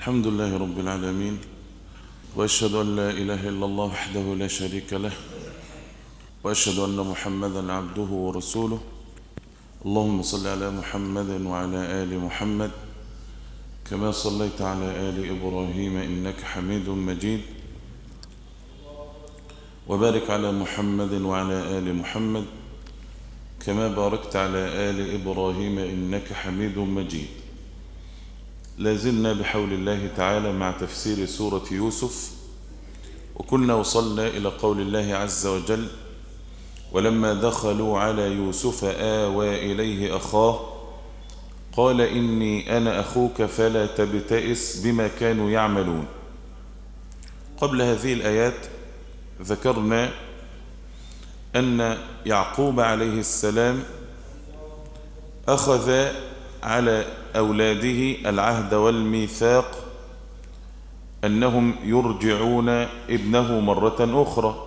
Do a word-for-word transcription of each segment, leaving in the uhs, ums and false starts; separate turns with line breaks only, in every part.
الحمد لله رب العالمين، وأشهد أن لا إله إلا الله وحده لا شريك له، وأشهد أن محمدا عبده ورسوله. اللهم صل على محمد وعلى آل محمد كما صليت على آل إبراهيم إنك حميد مجيد، وبارك على محمد وعلى آل محمد كما باركت على آل إبراهيم إنك حميد مجيد. لازلنا بحول الله تعالى مع تفسير سورة يوسف، وكنا وصلنا إلى قول الله عز وجل: ولما دخلوا على يوسف آوى إليه أخاه قال إني أنا أخوك فلا تبتئس بما كانوا يعملون. قبل هذه الآيات ذكرنا أن يعقوب عليه السلام أخذ على أولاده العهد والميثاق أنهم يرجعون ابنه مرة أخرى،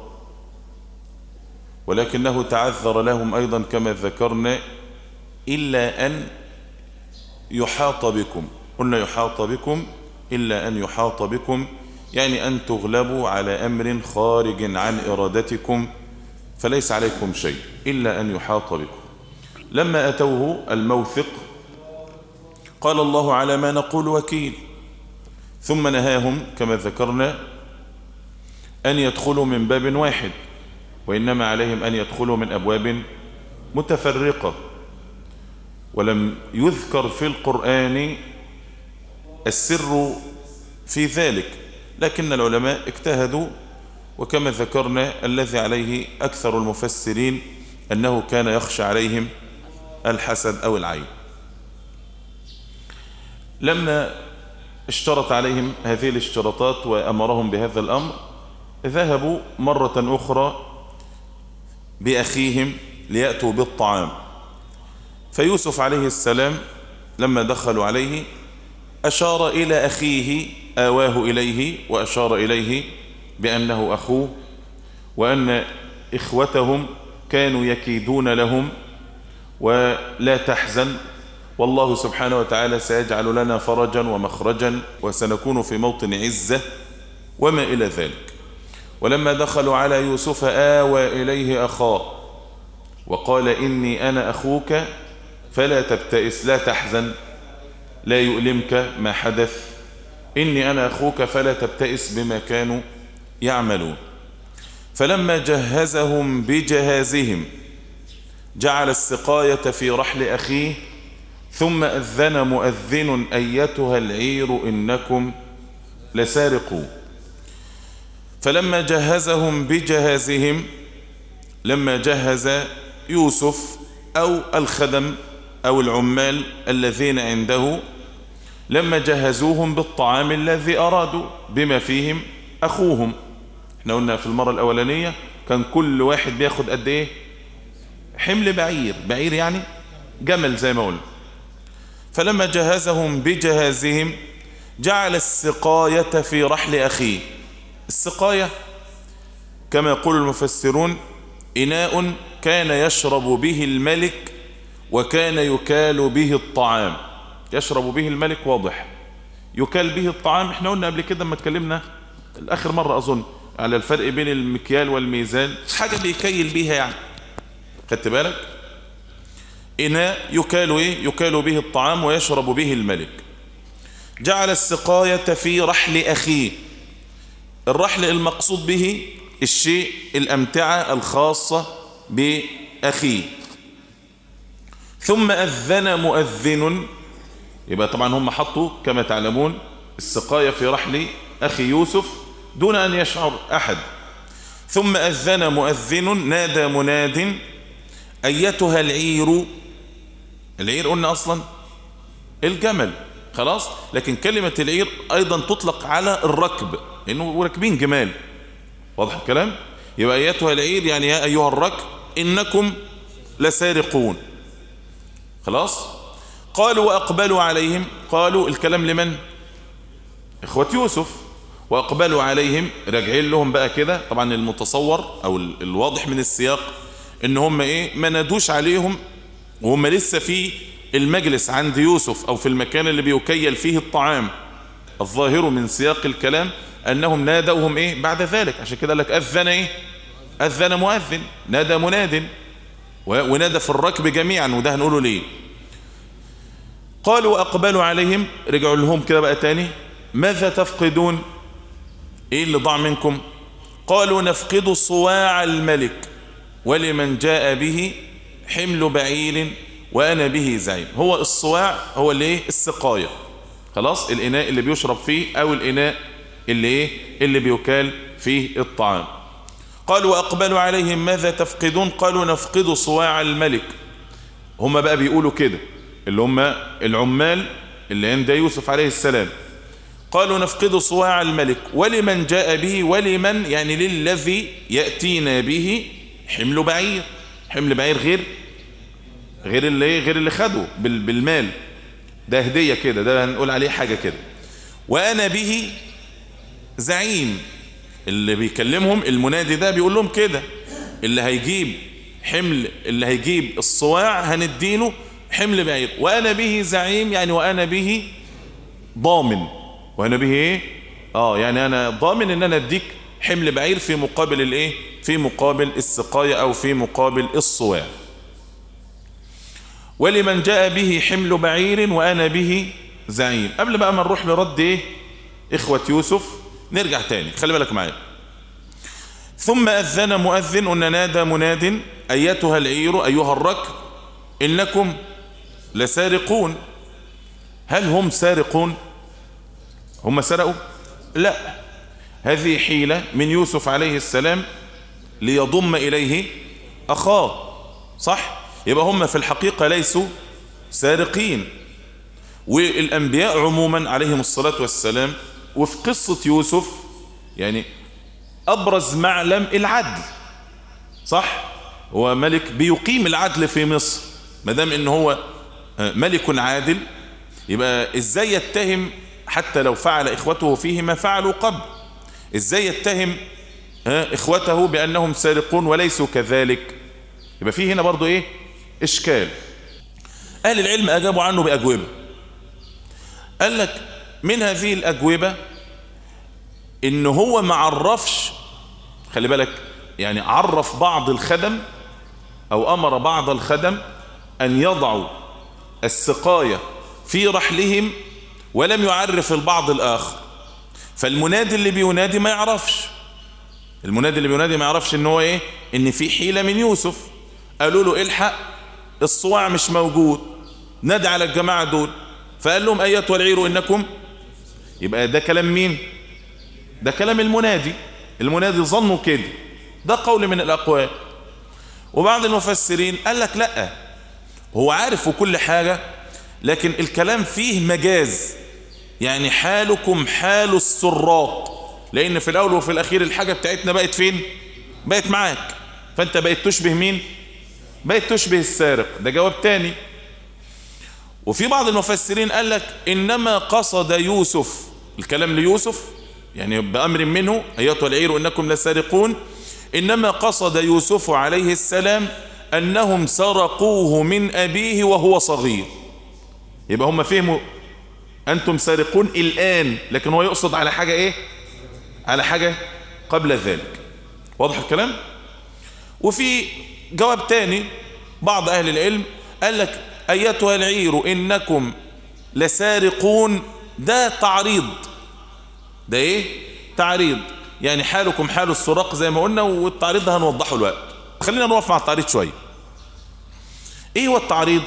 ولكنه تعذر لهم أيضا كما ذكرنا إلا أن يحاط بكم. قلنا يحاط بكم إلا أن يحاط بكم، يعني أن تغلبوا على أمر خارج عن إرادتكم فليس عليكم شيء إلا أن يحاط بكم. لما أتوه الموثق قال الله على ما نقول وكيل، ثم نهاهم كما ذكرنا أن يدخلوا من باب واحد، وإنما عليهم أن يدخلوا من أبواب متفرقة. ولم يذكر في القرآن السر في ذلك، لكن العلماء اجتهدوا، وكما ذكرنا الذي عليه أكثر المفسرين أنه كان يخشى عليهم الحسد أو العين. لما اشترط عليهم هذه الاشتراطات وأمرهم بهذا الأمر، ذهبوا مرة أخرى بأخيهم ليأتوا بالطعام. فيوسف عليه السلام لما دخلوا عليه أشار إلى أخيه، آواه إليه وأشار إليه بأنه أخوه، وأن إخوتهم كانوا يكيدون لهم، ولا تحزن والله سبحانه وتعالى سيجعل لنا فرجا ومخرجا وسنكون في موطن عزة وما إلى ذلك. ولما دخلوا على يوسف آوى إليه أخاه وقال إني أنا أخوك فلا تبتئس، لا تحزن، لا يؤلمك ما حدث، إني أنا أخوك فلا تبتئس بما كانوا يعملون. فلما جهزهم بجهازهم جعل السقاية في رحل أخيه ثم أذن مؤذن أيتها العير إنكم لسارقون. فلما جهزهم بجهازهم، لما جهز يوسف أو الخدم أو العمال الذين عنده، لما جهزوهم بالطعام الذي أرادوا بما فيهم أخوهم. احنا قلنا في المرة الأولانية كان كل واحد بياخد قد ايه؟ حمل بعير، بعير يعني جمل زي ما قلنا. فلما جهزهم بجهازهم جعل السقاية في رحل أخيه. السقاية كما يقول المفسرون إناء كان يشرب به الملك وكان يكال به الطعام. يشرب به الملك واضح، يكال به الطعام. احنا قلنا قبل كده لما اتكلمنا الآخر مرة أظن على الفرق بين المكيال والميزان، حاجة بيكيل بيها يعني، خدت بالك؟ إناء يكال إيه؟ يكال به الطعام ويشرب به الملك. جعل السقاية في رحل أخيه. الرحل المقصود به الشيء، الأمتعة الخاصة بأخيه. ثم أذن مؤذن، يبقى طبعا هم حطوا كما تعلمون السقاية في رحل أخي يوسف دون أن يشعر أحد. ثم أذن مؤذن، نادى مناد أيتها العير. العير قلنا أصلا الجمل، خلاص، لكن كلمة العير أيضا تطلق على الركب لأنه راكبين جمال، واضح الكلام؟ يبقى أيتها العير يعني يا أيها الركب إنكم لسارقون. خلاص. قالوا وأقبلوا عليهم، قالوا الكلام لمن؟ إخوة يوسف. وأقبلوا عليهم، راجعين لهم بقى كده. طبعا المتصور أو الواضح من السياق إن هم إيه؟ ما نادوش عليهم وهم لسه في المجلس عند يوسف أو في المكان اللي بيكيل فيه الطعام، الظاهر من سياق الكلام أنهم نادوهم إيه بعد ذلك، عشان كده لك أذن إيه أذن مؤذن، نادى مناد، ونادى في الركب جميعا، وده هنقوله ليه. قالوا أقبلوا عليهم، رجعوا لهم كده بقى تاني، ماذا تفقدون؟ إيه اللي ضاع منكم؟ قالوا نفقد صواع الملك ولمن جاء به حمل بعير وأنا به زعيم. هو الصواع هو اللي إيه السقاية، خلاص، الإناء اللي بيشرب فيه أو الإناء اللي إيه اللي بيكال فيه الطعام. قالوا أقبلوا عليهم ماذا تفقدون؟ قالوا نفقد صواع الملك. هم بقى بيقولوا كده اللي هم العمال اللي عند يوسف عليه السلام، قالوا نفقد صواع الملك ولمن جاء به، ولمن يعني للذي يأتينا به حمل بعير. حمل بعير غير غير اللي غير اللي خده بالمال، ده هدية كده، ده هنقول عليه حاجة كده. وأنا به زعيم، اللي بيكلمهم المنادي ده بيقول لهم كده، اللي هيجيب حمل اللي هيجيب الصواع هنديله حمل بعير، وأنا به زعيم يعني وأنا به ضامن. وأنا به ايه اه يعني أنا ضامن ان انا اديك حمل بعير في مقابل الايه في مقابل السقاية او في مقابل الصواع. ولمن جاء به حمل بعير وأنا به زعيم. قبل بقى ما نروح لرد ايه اخوة يوسف نرجع تاني، خلي بالك معايا. ثم أذن مؤذن، أن نادى مناد أيتها العير أيها الركب إنكم لسارقون. هل هم سارقون؟ هم سرقوا؟ لا، هذه حيلة من يوسف عليه السلام ليضم إليه أخاه، صح؟ يبقى هم في الحقيقة ليسوا سارقين. والأنبياء عموما عليهم الصلاة والسلام، وفي قصة يوسف يعني أبرز معلم العدل، صح؟ هو ملك بيقيم العدل في مصر، ما دام إن هو ملك عادل يبقى إزاي يتهم حتى لو فعل إخوته فيه ما فعلوا قبل؟ إزاي يتهم إخوته بأنهم سارقون وليسوا كذلك؟ يبقى فيه هنا برضو إيه إشكال. أهل العلم أجابوا عنه بأجوبة. قال لك من هذه الأجوبة إن هو ما عرفش، خلي بالك، يعني عرف بعض الخدم أو أمر بعض الخدم أن يضعوا السقاية في رحلهم، ولم يعرف البعض الآخر. فالمنادي اللي بينادي ما يعرفش، المنادي اللي بينادي ما يعرفش إن هو إيه إن في حيلة من يوسف. قالوا له الحق الصواع مش موجود، نادى على الجماعة دول، فقال لهم أيتها العير إنكم. يبقى ده كلام مين؟ ده كلام المنادي. المنادي ظنوا كده، ده قول من الأقوال. وبعض المفسرين قال لك لا، هو عارف كل حاجة، لكن الكلام فيه مجاز، يعني حالكم حال السراق، لأن في الأول وفي الأخير الحاجة بتاعتنا بقت فين؟ بقت معاك، فأنت بقيت تشبه مين؟ بقيت تشبه السارق. ده جواب تاني. وفي بعض المفسرين قال لك إنما قصد يوسف، الكلام ليوسف يعني بأمر منه أيتها العير إنكم لسارقون، إنما قصد يوسف عليه السلام أنهم سرقوه من أبيه وهو صغير. يبقى هم فهموا أنتم سارقون الآن، لكن هو يقصد على حاجة إيه؟ على حاجة قبل ذلك. واضح الكلام؟ وفي جواب تاني بعض أهل العلم قال لك أيتها العير إنكم لسارقون، ده تعريض. ده إيه؟ تعريض، يعني حالكم حال السراق زي ما قلنا، والتعريض ده هنوضحه الوقت. خلينا نوقف مع التعريض شوية. إيه هو التعريض؟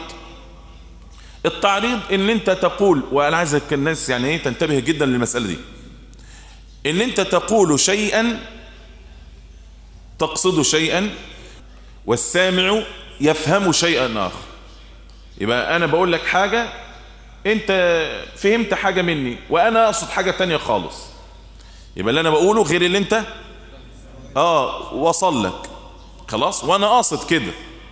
التعريض إن أنت تقول، وأنا عايزك الناس يعني إيه تنتبه جدا للمسألة دي، إن أنت تقول شيئا تقصد شيئا والسامع يفهم شيئا آخر. يبقى أنا بقول لك حاجة أنت فهمت حاجة مني وأنا أقصد حاجة تانية خالص، يبقى اللي أنا بقوله غير اللي أنت آه وصل لك، خلاص، وأنا قاصد كده.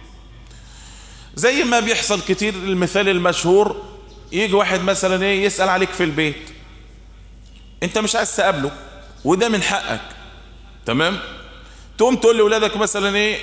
زي ما بيحصل كتير، المثال المشهور يجي واحد مثلا ايه يسأل عليك في البيت، انت مش عايز تقابله وده من حقك، تمام؟ تقوم تقول لأولادك مثلا ايه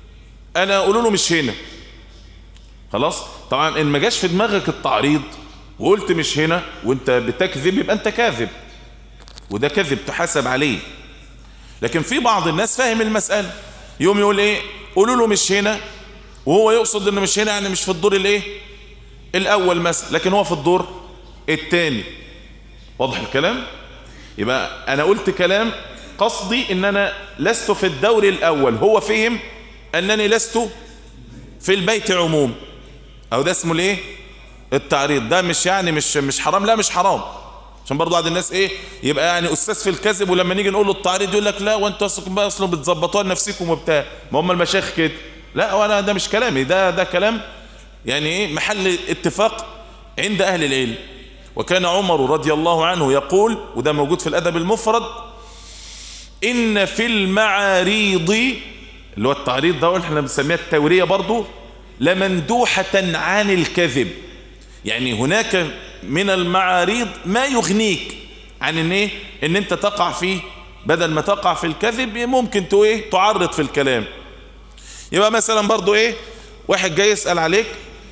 انا اقول له مش هنا، خلاص. طبعا ان ما جاش في دماغك التعريض وقلت مش هنا وانت بتكذب يبقى انت كاذب، وده كذب تحاسب عليه. لكن في بعض الناس فاهم المسألة، يوم يقول ايه قولوا له مش هنا، وهو يقصد انه مش هنا يعني مش في الدور الايه الاول مثلا، لكن هو في الدور الثاني. واضح الكلام؟ يبقى انا قلت كلام قصدي ان انا لست في الدور الاول، هو فهم انني لست في البيت عموم، او ده اسمه الايه التعريض. ده مش يعني مش مش حرام، لا مش حرام، عشان برضو بعض الناس ايه يبقى يعني استاذ في الكذب، ولما نيجي نقول له التعريض يقول لك لا وانتوا اصلا اصلا بتظبطوها لنفسكم وبتاع، ما هم المشايخ كده. لا وانا ده مش كلامي، ده ده كلام يعني ايه محل اتفاق عند اهل العلم. وكان عمر رضي الله عنه يقول، وده موجود في الادب المفرد، ان في المعاريض، اللي هو التعريض ده احنا بنسميها التورية برضو، لمندوحة عن الكذب. يعني هناك من المعاريض ما يغنيك عن ان ايه ان انت تقع فيه، بدل ما تقع في الكذب ممكن تو ايه تعرض في الكلام. يبقى مثلا برضو ايه واحد جاي يسأل عليك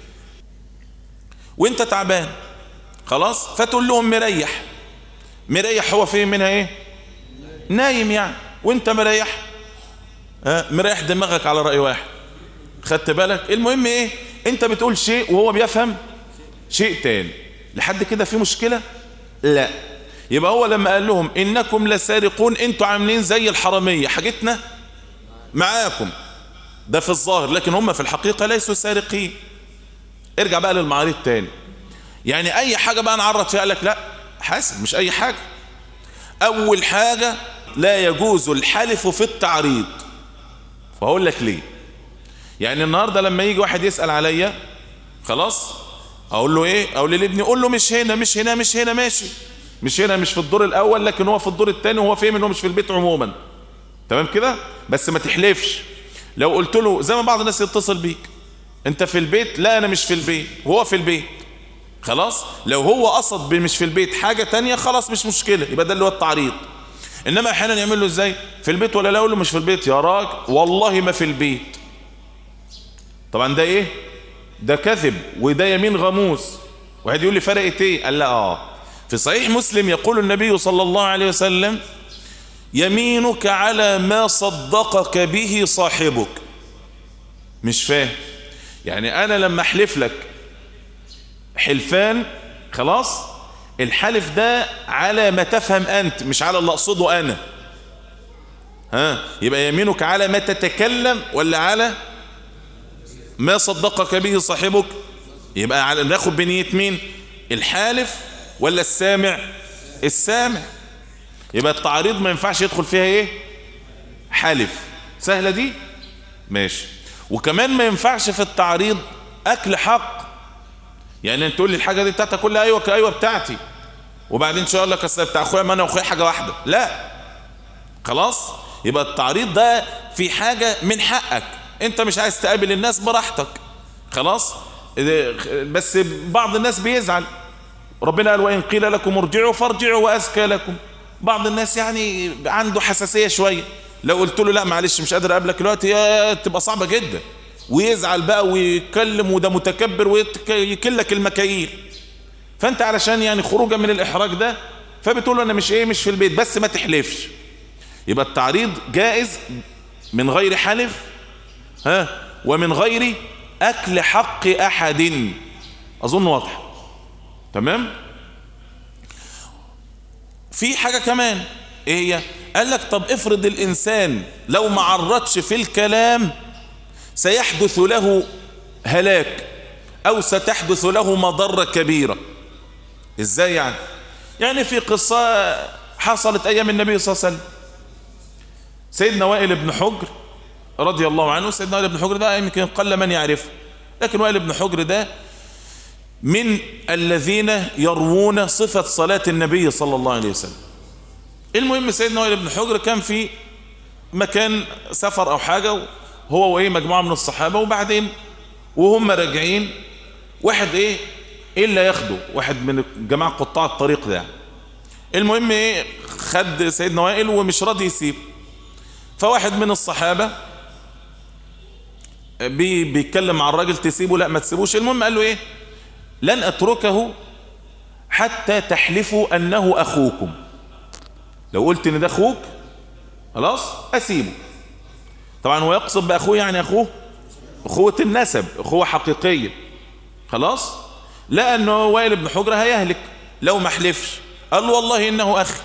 وانت تعبان خلاص، فتقول لهم مريح. مريح هو فيه منها ايه نايم يعني، وانت مريح اه مريح دماغك على رأي واحد، خدت بالك؟ المهم ايه انت بتقول شيء وهو بيفهم شيء تاني. لحد كده في مشكلة؟ لا. يبقى هو لما قال لهم انكم لسارقون، انتوا عاملين زي الحرامية، حاجتنا معاكم، ده في الظاهر، لكن هم في الحقيقة ليسوا سارقين. ارجع بقى للمعارض تاني، يعني اي حاجة بقى نعرض فيها، قال لك لا حاسب مش اي حاجة. اول حاجة لا يجوز الحلف في التعريض، فهقول لك ليه. يعني النهاردة لما يجي واحد يسأل عليا خلاص، اقول له ايه اقول لابني قول له مش هنا مش هنا مش هنا ماشي، مش هنا مش في الدور الاول، لكن هو في الدور الثاني، وهو فاهم ان هو مش في البيت عموما، تمام كده؟ بس ما تحلفش. لو قلت له زي ما بعض الناس يتصل بيك انت في البيت، لا انا مش في البيت وهو في البيت، خلاص لو هو قصد مش في البيت حاجة تانية خلاص مش مشكلة، يبقى ده اللي هو التعريض. انما احيانا يعمل له ازاي في البيت ولا لا، اقول له مش في البيت يا راجل والله ما في البيت. طبعا ده ايه ده كذب، وده يمين غموس. واحد يقول لي فرقت ايه؟ قال لا اه في صحيح مسلم يقول النبي صلى الله عليه وسلم يمينك على ما صدقك به صاحبك. مش فاهم يعني انا لما احلف لك حلفان خلاص، الحلف ده على ما تفهم انت مش على اللي اقصده انا. ها يبقى يمينك على ما تتكلم ولا على ما صدقك به صاحبك؟ يبقى على ناخد بنية مين، الحالف ولا السامع؟ السامع. يبقى التعريض ما ينفعش يدخل فيها ايه حلف. سهلة دي ماشي. وكمان ما ينفعش في التعريض اكل حق، يعني انت تقول لي الحاجة دي بتاعتك كل ايوه ايوه بتاعتي، وبعدين ان شاء الله اصل بتاع اخويا، ما انا واخويا حاجة واحدة، لا خلاص. يبقى التعريض ده في حاجة من حقك، انت مش عايز تقابل الناس براحتك خلاص، بس بعض الناس بيزعل. ربنا قال وإن قيل لكم ارجعوا فارجعوا وأزكى لكم. بعض الناس يعني عنده حساسية شوية، لو قلت له لا معلش مش قادر اقابلك دلوقتي تبقى صعبة جدا، ويزعل بقى ويتكلم وده متكبر ويكلك المكاييل. فانت علشان يعني خروجا من الاحراج ده فبتقول له انا مش ايه مش في البيت، بس ما تحلفش. يبقى التعريض جائز من غير حلف ها ومن غير اكل حق احد. اظن واضح تمام. في حاجة كمان ايه هي؟ قال لك طب افرض الانسان لو ما عرضش في الكلام سيحدث له هلاك او ستحدث له مضرة كبيرة. ازاي يعني؟ يعني في قصة حصلت ايام النبي صلى الله عليه وسلم، سيدنا وائل بن حجر رضي الله عنه. سيدنا وائل بن حجر ده يمكن قل من يعرفه، لكن وائل بن حجر ده من الذين يروون صفة صلاة النبي صلى الله عليه وسلم. المهم سيدنا وائل بن حجر كان في مكان سفر او حاجة، هو وايه مجموعة من الصحابة، وبعدين وهم راجعين واحد ايه ايه اللي ياخده، واحد من جماعة قطاع الطريق ده. المهم ايه خد سيدنا وائل ومش راضي يسيب، فواحد من الصحابة بي بيتكلم مع الراجل تسيبه لا ما تسيبوش. المهم قال له ايه لن اتركه حتى تحلفوا أنه أخوكم. لو قلت إن ده أخوك خلاص أسيبه. طبعا هو يقصد بأخوه يعني أخوه أخوة النسب، أخوة حقيقية. خلاص لأنه وائل بن حجرة هيهلك لو ما حلفش، قال له والله إنه أخي،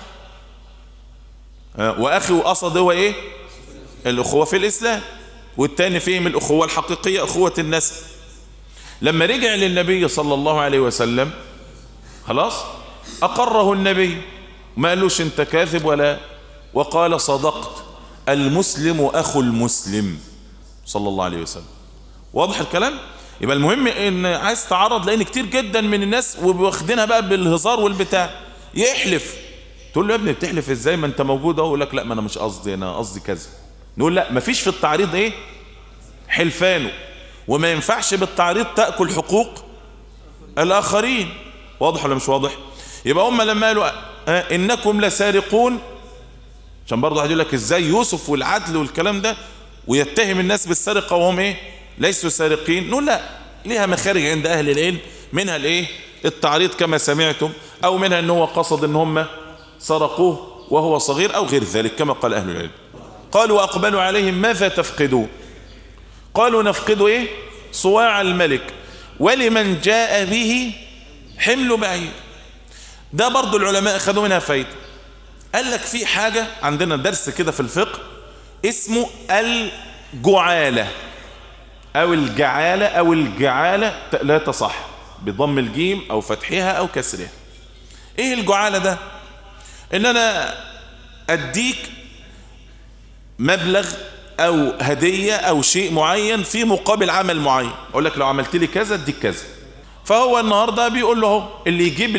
وأخي وقصد هو إيه؟ الأخوة في الإسلام، والتاني فيهم الأخوة الحقيقية أخوة النسب. لما رجع للنبي صلى الله عليه وسلم خلاص أقره النبي، ما قالوش انت كاذب ولا، وقال صدقت، المسلم أخو المسلم صلى الله عليه وسلم. واضح الكلام؟ يبقى المهم ان عايز تعرض، لان كتير جدا من الناس واخدينها بقى بالهزار والبتاع، يحلف تقول له يا ابني بتحلف ازاي ما انت موجود اهو، يقول لك لا ما انا مش قصدي، انا قصدي كذا. نقول لا، مفيش في التعريض ايه حلفانه، وما ينفعش بالتعريض تأكل حقوق الاخرين. واضح ولا مش واضح؟ يبقى هم لما قالوا اه انكم لسارقون، عشان برضه هيقول لك ازاي يوسف والعدل والكلام ده ويتهم الناس بالسرقه وهم ايه ليسوا سارقين. نقول لا، ليها مخارج عند اهل العلم، منها الايه التعريض كما سمعتم، او منها ان هو قصد ان هم سرقوه وهو صغير او غير ذلك كما قال اهل العلم. قالوا واقبلوا عليهم ماذا تفقدون؟ قالوا نفقد ايه صواع الملك ولمن جاء به حمل بعير. ده برضو العلماء اخذوا منها فايده. قال لك في حاجه عندنا درس كده في الفقه اسمه الجعاله او الجعاله او الجعاله، لا تصح بضم الجيم او فتحها او كسرها. ايه الجعاله ده؟ ان انا اديك مبلغ او هدية او شيء معين في مقابل عمل معين، اقول لك لو عملت لي كذا اديك كذا. فهو النهاردة بيقول له اللي يجيب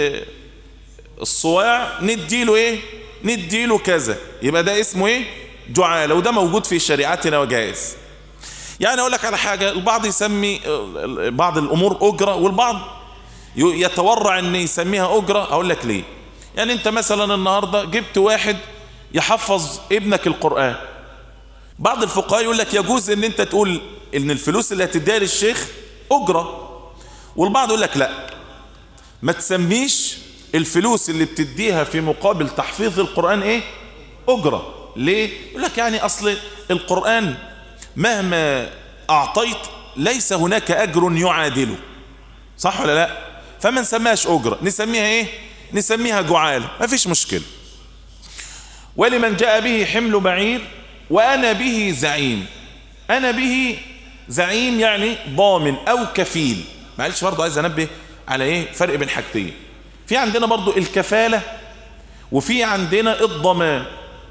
الصواع نديله ايه نديله كذا، يبقى ده اسمه ايه جعالة، وده موجود في شريعتنا وجائز. يعني اقول لك على حاجة، البعض يسمي بعض الامور اجرة والبعض يتورع ان يسميها اجرة. اقول لك ليه. يعني انت مثلا النهاردة جبت واحد يحفظ ابنك القرآن، بعض الفقهاء يقول لك يجوز ان انت تقول ان الفلوس اللي هتديها للشيخ اجرة، والبعض يقول لك لا، ما تسميش الفلوس اللي بتديها في مقابل تحفيظ القرآن ايه اجرة. ليه؟ يقول لك يعني اصل القرآن مهما اعطيت ليس هناك اجر يعادله، صح ولا لا؟ فما نسميهاش اجرة، نسميها ايه نسميها جعالة، ما فيش مشكلة. ولمن جاء به حمل بعير وأنا به زعيم. أنا به زعيم يعني ضامن أو كفيل. معلش برضو عايز أنبه على إيه فرق بين حاجتين. في عندنا برضو الكفالة وفي عندنا الضمان.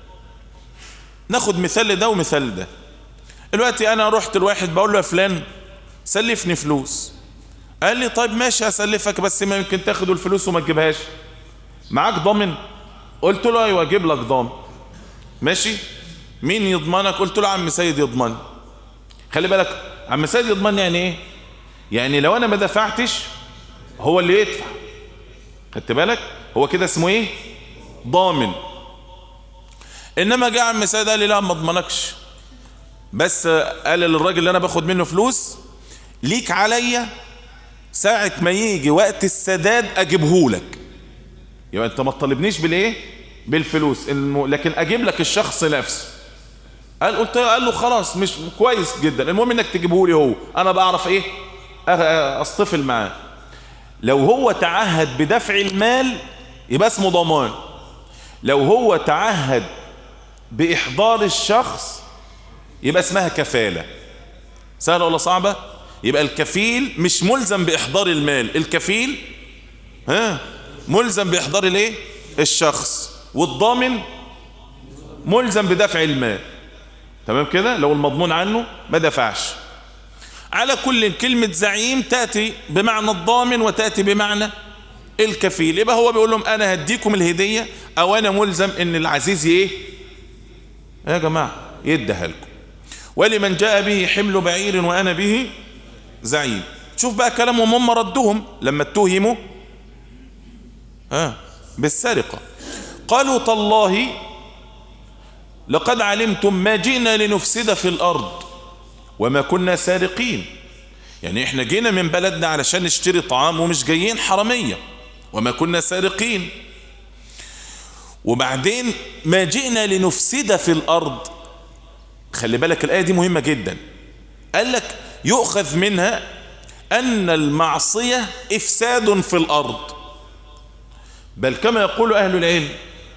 ناخد مثال ده ومثال ده. دلوقتي أنا رحت الواحد بقول له يا فلان سلفني فلوس، قال لي طيب ماشي هسلفك، بس ما يمكن تاخد الفلوس وما تجيبهاش، معاك ضامن؟ قلت له ايوه اجيب لك ضامن. ماشي، مين يضمنك؟ قلت له عم سيد يضمن. خلي بالك عم سيد يضمن يعني ايه؟ يعني لو انا ما دفعتش هو اللي يدفع. خدت بالك؟ هو كده اسمه ايه ضامن. انما جاء عم سيد قال لي لا ما اضمنكش، بس قال للراجل اللي انا باخد منه فلوس ليك عليا ساعة ما يجي وقت السداد اجيبهولك. يبقى انت ما تطالبنيش بالايه بالفلوس، لكن اجيب لك الشخص نفسه. قال قلت قال له خلاص مش كويس جدا، المهم انك تجيبه لي هو، انا بعرف ايه اصطفل معاه. لو هو تعهد بدفع المال يبقى اسمه ضمان. لو هو تعهد باحضار الشخص يبقى اسمها كفالة. سهلة ولا صعبة؟ يبقى الكفيل مش ملزم باحضار المال، الكفيل ها ملزم باحضار الايه الشخص، والضامن ملزم بدفع المال. تمام كده؟ لو المضمون عنه ما دفعش. على كل كلمة زعيم تأتي بمعنى الضامن وتأتي بمعنى الكفيل. يبقى هو بيقول لهم انا هديكم الهدية او انا ملزم ان العزيز ايه يا جماعة يديها لكم. ولمن جاء به حمل بعير وانا به زعيم. شوف بقى كلامهم هم ردهم لما اتهموا آه بالسرقة. قالوا تالله لقد علمتم ما جئنا لنفسد في الأرض وما كنا سارقين. يعني احنا جينا من بلدنا علشان نشتري طعام ومش جايين حرامية. وما كنا سارقين. وبعدين ما جئنا لنفسد في الأرض. خلي بالك الآية دي مهمة جدا. قال لك يؤخذ منها أن المعصية إفساد في الأرض، بل كما يقول أهل العلم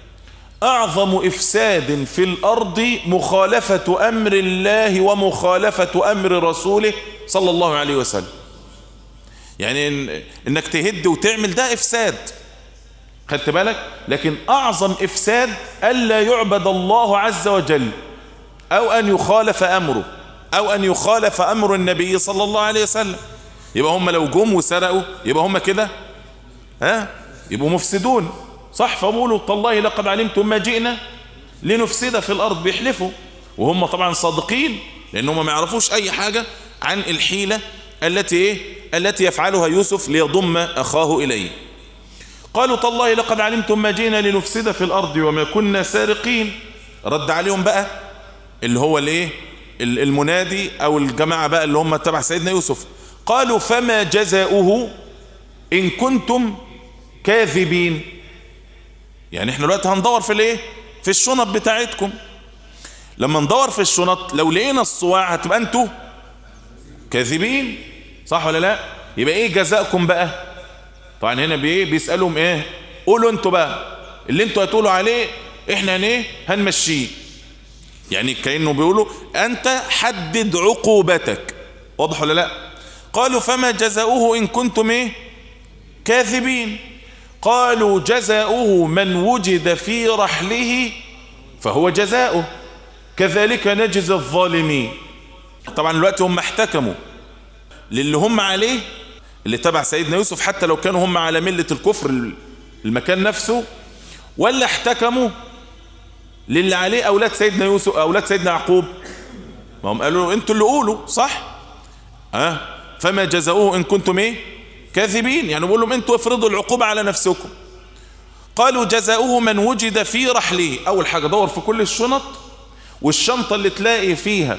أعظم إفساد في الأرض مخالفة أمر الله ومخالفة أمر رسوله صلى الله عليه وسلم. يعني إن إنك تهد وتعمل ده إفساد، خدت بالك؟ لكن أعظم إفساد ألا يعبد الله عز وجل، أو أن يخالف أمره، أو أن يخالف أمر النبي صلى الله عليه وسلم. يبقى هم لو جم وسرقوا يبقى هم كده ها يبقوا مفسدون، صح؟ فقولوا تالله لقد علمتم ما جئنا لنفسد في الأرض، بيحلفوا وهم طبعا صادقين لأنهم ما يعرفوش أي حاجة عن الحيلة التي إيه؟ التي يفعلها يوسف ليضم أخاه إليه. قالوا تالله لقد علمتم ما جئنا لنفسد في الأرض وما كنا سارقين. رد عليهم بقى اللي هو الايه المنادي او الجماعة بقى اللي هم تبع سيدنا يوسف. قالوا فما جزاؤه ان كنتم كاذبين. يعني احنا دلوقتي هندور في الايه في الشنط بتاعتكم. لما ندور في الشنط لو لقينا الصواع هتبقى انتوا كاذبين، صح ولا لا؟ يبقى ايه جزاءكم بقى؟ طبعا هنا بايه بيسألهم ايه؟ قولوا انتوا بقى اللي انتوا هتقولوا عليه احنا ايه هنمشيه. يعني كأنه بيقولوا أنت حدد عقوبتك، واضح ولا لا؟ قالوا فما جزاؤه إن كنتم إيه؟ كاذبين. قالوا جزاؤه من وجد في رحله فهو جزاؤه كذلك نجزي الظالمين. طبعا الوقت هم احتكموا للي هم عليه اللي تبع سيدنا يوسف، حتى لو كانوا هم على ملة الكفر المكان نفسه، ولا احتكموا للي عليه أولاد سيدنا يوسف أولاد سيدنا يعقوب. ما هم قالوا انتوا اللي قولوا صح ها أه؟ فما جزاؤه إن كنتم ايه كاذبين. يعني بقول لهم انتوا افرضوا العقوبة على نفسكم. قالوا جزاؤه من وجد في رحله. أول حاجة دور في كل الشنط، والشنطة اللي تلاقي فيها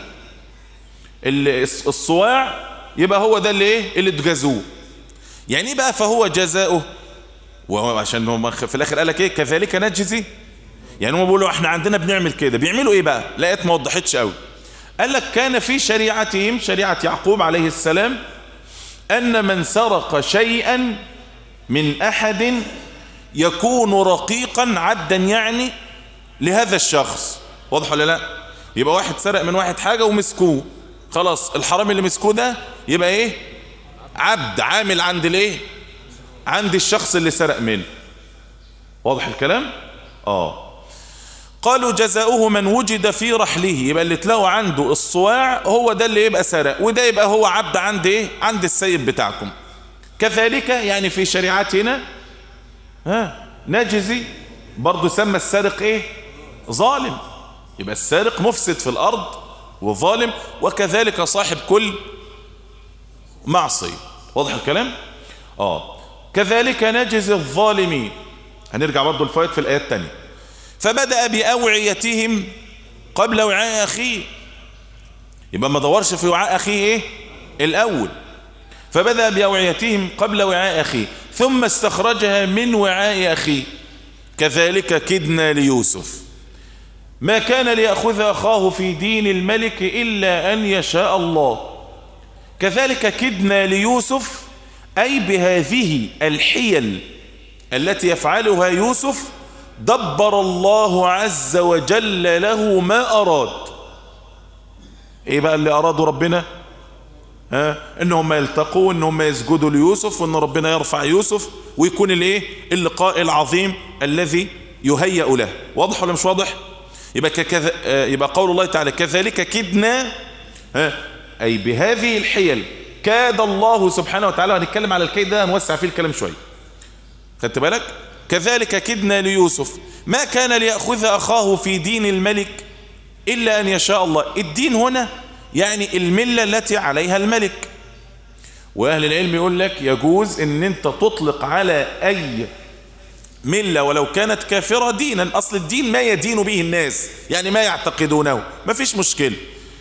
الصواع يبقى هو ده اللي ايه اللي تجازوه. يعني ايه بقى فهو جزاؤه؟ وهو عشان هم في الآخر قال لك ايه كذلك نجزي. يعني هم بيقولوا احنا عندنا بنعمل كده. بيعملوا ايه بقى؟ لقيت ما وضحتش قوي. قال لك كان في شريعتهم شريعة يعقوب عليه السلام ان من سرق شيئا من احد يكون رقيقا عبدا يعني لهذا الشخص، واضح ولا لا؟ يبقى واحد سرق من واحد حاجة ومسكوه، خلاص الحرامي اللي مسكوه ده يبقى ايه عبد عامل عند الايه عند الشخص اللي سرق منه، واضح الكلام؟ اه قالوا جزاؤه من وجد في رحله. يبقى اللي تلاقوا عنده الصواع هو ده اللي يبقى سرق، وده يبقى هو عبد عند ايه عند السيد بتاعكم. كذلك يعني في شريعتنا ها نجزي. برضو سمى السارق ايه ظالم. يبقى السارق مفسد في الارض وظالم، وكذلك صاحب كل معصية، واضح الكلام؟ اه كذلك نجزي الظالمين. هنرجع برضو الفوائد في الآيات التانية. فبدأ بأوعيتهم قبل وعاء أخيه. يبقى ما دورش في وعاء أخيه إيه الأول. فبدأ بأوعيتهم قبل وعاء أخيه ثم استخرجها من وعاء أخيه كذلك كدنا ليوسف ما كان ليأخذ أخاه في دين الملك إلا أن يشاء الله. كذلك كدنا ليوسف أي بهذه الحيل التي يفعلها يوسف دبر الله عز وجل له ما أراد. ايه بقى اللي أرادوا ربنا؟ ها انهم يلتقوا، انهم يسجدوا ليوسف، وان ربنا يرفع يوسف ويكون الايه اللقاء العظيم الذي يهيأ له. واضح ولا مش واضح؟ يبقى كذا يبقى قول الله تعالى كذلك كدنا ها اي بهذه الحيل كاد الله سبحانه وتعالى. هنتكلم على الكيد ده هنوسع فيه الكلام شويه، خدت بالك؟ كذلك كدنا ليوسف ما كان ليأخذ أخاه في دين الملك إلا أن يشاء الله. الدين هنا يعني الملة التي عليها الملك. وأهل العلم يقول لك يجوز أن أنت تطلق على أي ملة ولو كانت كافرة دينا. أصل الدين ما يدين به الناس، يعني ما يعتقدونه، ما فيش مشكلة.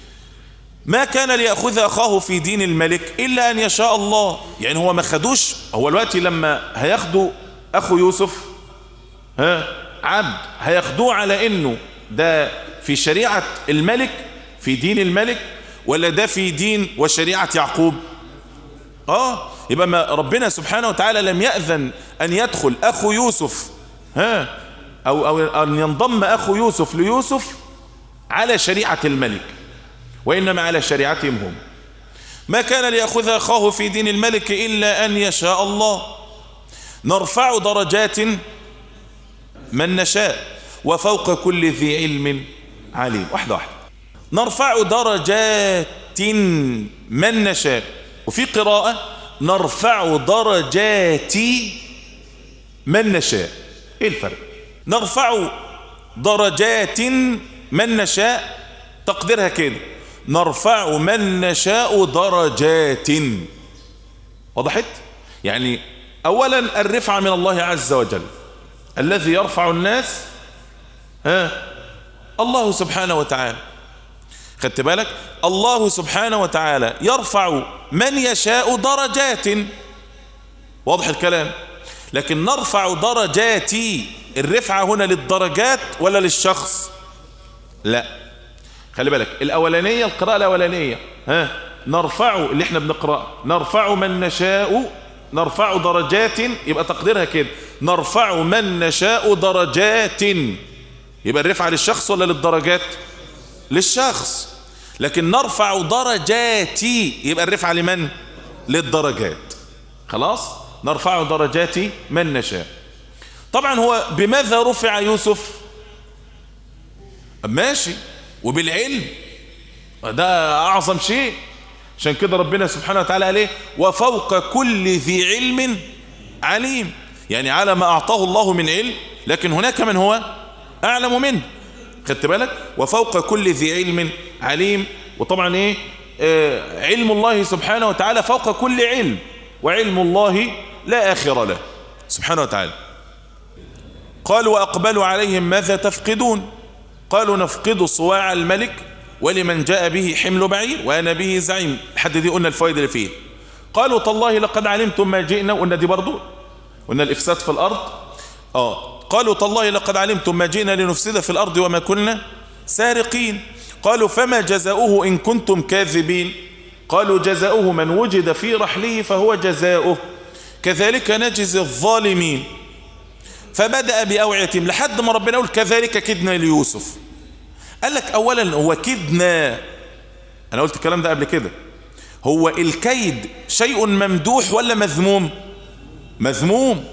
ما كان ليأخذ أخاه في دين الملك إلا أن يشاء الله. يعني هو ما خدوش، هو الوقت لما هياخدوا أخو يوسف ها عبد، هياخدوه على إنه ده في شريعة الملك في دين الملك، ولا ده في دين وشريعة يعقوب؟ آه يبقى ما ربنا سبحانه وتعالى لم يأذن أن يدخل أخو يوسف ها أو, أو أن ينضم أخو يوسف ليوسف على شريعة الملك، وإنما على شريعتهم هم. ما كان ليأخذ أخاه في دين الملك إلا أن يشاء الله، نرفع درجات من نشاء وفوق كل ذي علم عليم. واحدة واحدة. نرفع درجات من نشاء، وفي قراءة نرفع درجات من نشاء. ايه الفرق؟ نرفع درجات من نشاء تقديرها كده نرفع من نشاء درجات. وضحت؟ يعني اولا الرفعة من الله عز وجل، الذي يرفع الناس ها الله سبحانه وتعالى. خدت بالك؟ الله سبحانه وتعالى يرفع من يشاء درجات. واضح الكلام؟ لكن نرفع درجات، الرفعة هنا للدرجات ولا للشخص؟ لا، خلي بالك الأولانية، القراءة الأولانية ها نرفع اللي احنا بنقرأ نرفع من نشاء، نرفع درجات، يبقى تقديرها كده نرفع من نشاء درجات، يبقى الرفعة للشخص ولا للدرجات؟ للشخص. لكن نرفع درجات يبقى الرفعة لمن؟ للدرجات. خلاص؟ نرفع درجات من نشاء. طبعا هو بماذا رفع يوسف؟ ماشي، وبالعلم، ده أعظم شيء. عشان كده ربنا سبحانه وتعالى عليه وفوق كل ذي علم عليم، يعني على ما أعطاه الله من علم، لكن هناك من هو أعلم منه. خدت بالك؟ وفوق كل ذي علم عليم. وطبعا ايه آه علم الله سبحانه وتعالى فوق كل علم، وعلم الله لا آخر له سبحانه وتعالى. قالوا وأقبلوا عليهم ماذا تفقدون؟ قالوا نفقد صواع الملك ولمن جاء به حمل بعير وأنا به زعيم. لحد دي قلنا الفوائد اللي فيه. قالوا تالله لقد علمتم ما جئنا، قلنا دي برضو قلنا الإفساد في الأرض. آه قالوا تالله لقد علمتم ما جئنا لنفسد في الأرض وما كنا سارقين. قالوا فما جزاؤه إن كنتم كاذبين؟ قالوا جزاؤه من وجد في رحله فهو جزاؤه كذلك نجزي الظالمين. فبدأ بأوعيتهم لحد ما ربنا يقول كذلك كدنا ليوسف. قال لك أولا هو كدنا، أنا قلت الكلام ده قبل كده، هو الكيد شيء ممدوح ولا مذموم؟ مذموم،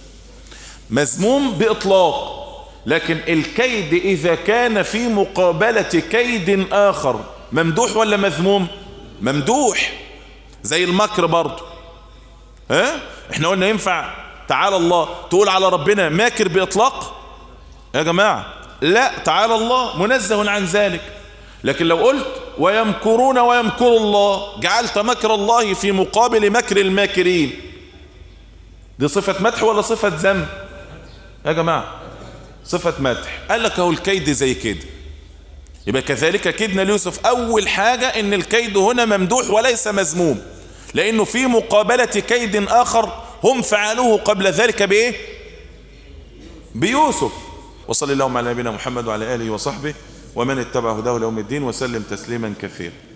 مذموم بإطلاق. لكن الكيد إذا كان في مقابلة كيد آخر ممدوح ولا مذموم؟ ممدوح. زي المكر برضه. ها احنا قلنا ينفع تعالى الله تقول على ربنا ماكر بإطلاق يا جماعة؟ لا، تعالى الله منزه عن ذلك. لكن لو قلت ويمكرون ويمكر الله، جعلت مكر الله في مقابل مكر الماكرين، دي صفة مدح ولا صفة ذم يا جماعة؟ صفة مدح. قال لك اهو الكيد زي كده. يبقى كذلك كدنا ليوسف، اول حاجة ان الكيد هنا ممدوح وليس مذموم، لانه في مقابلة كيد اخر هم فعلوه قبل ذلك بايه؟ بيوسف. وصلى اللهم على نبينا محمد وعلى اله وصحبه ومن اتبع هداه ليوم الدين وسلم تسليما كثيرا.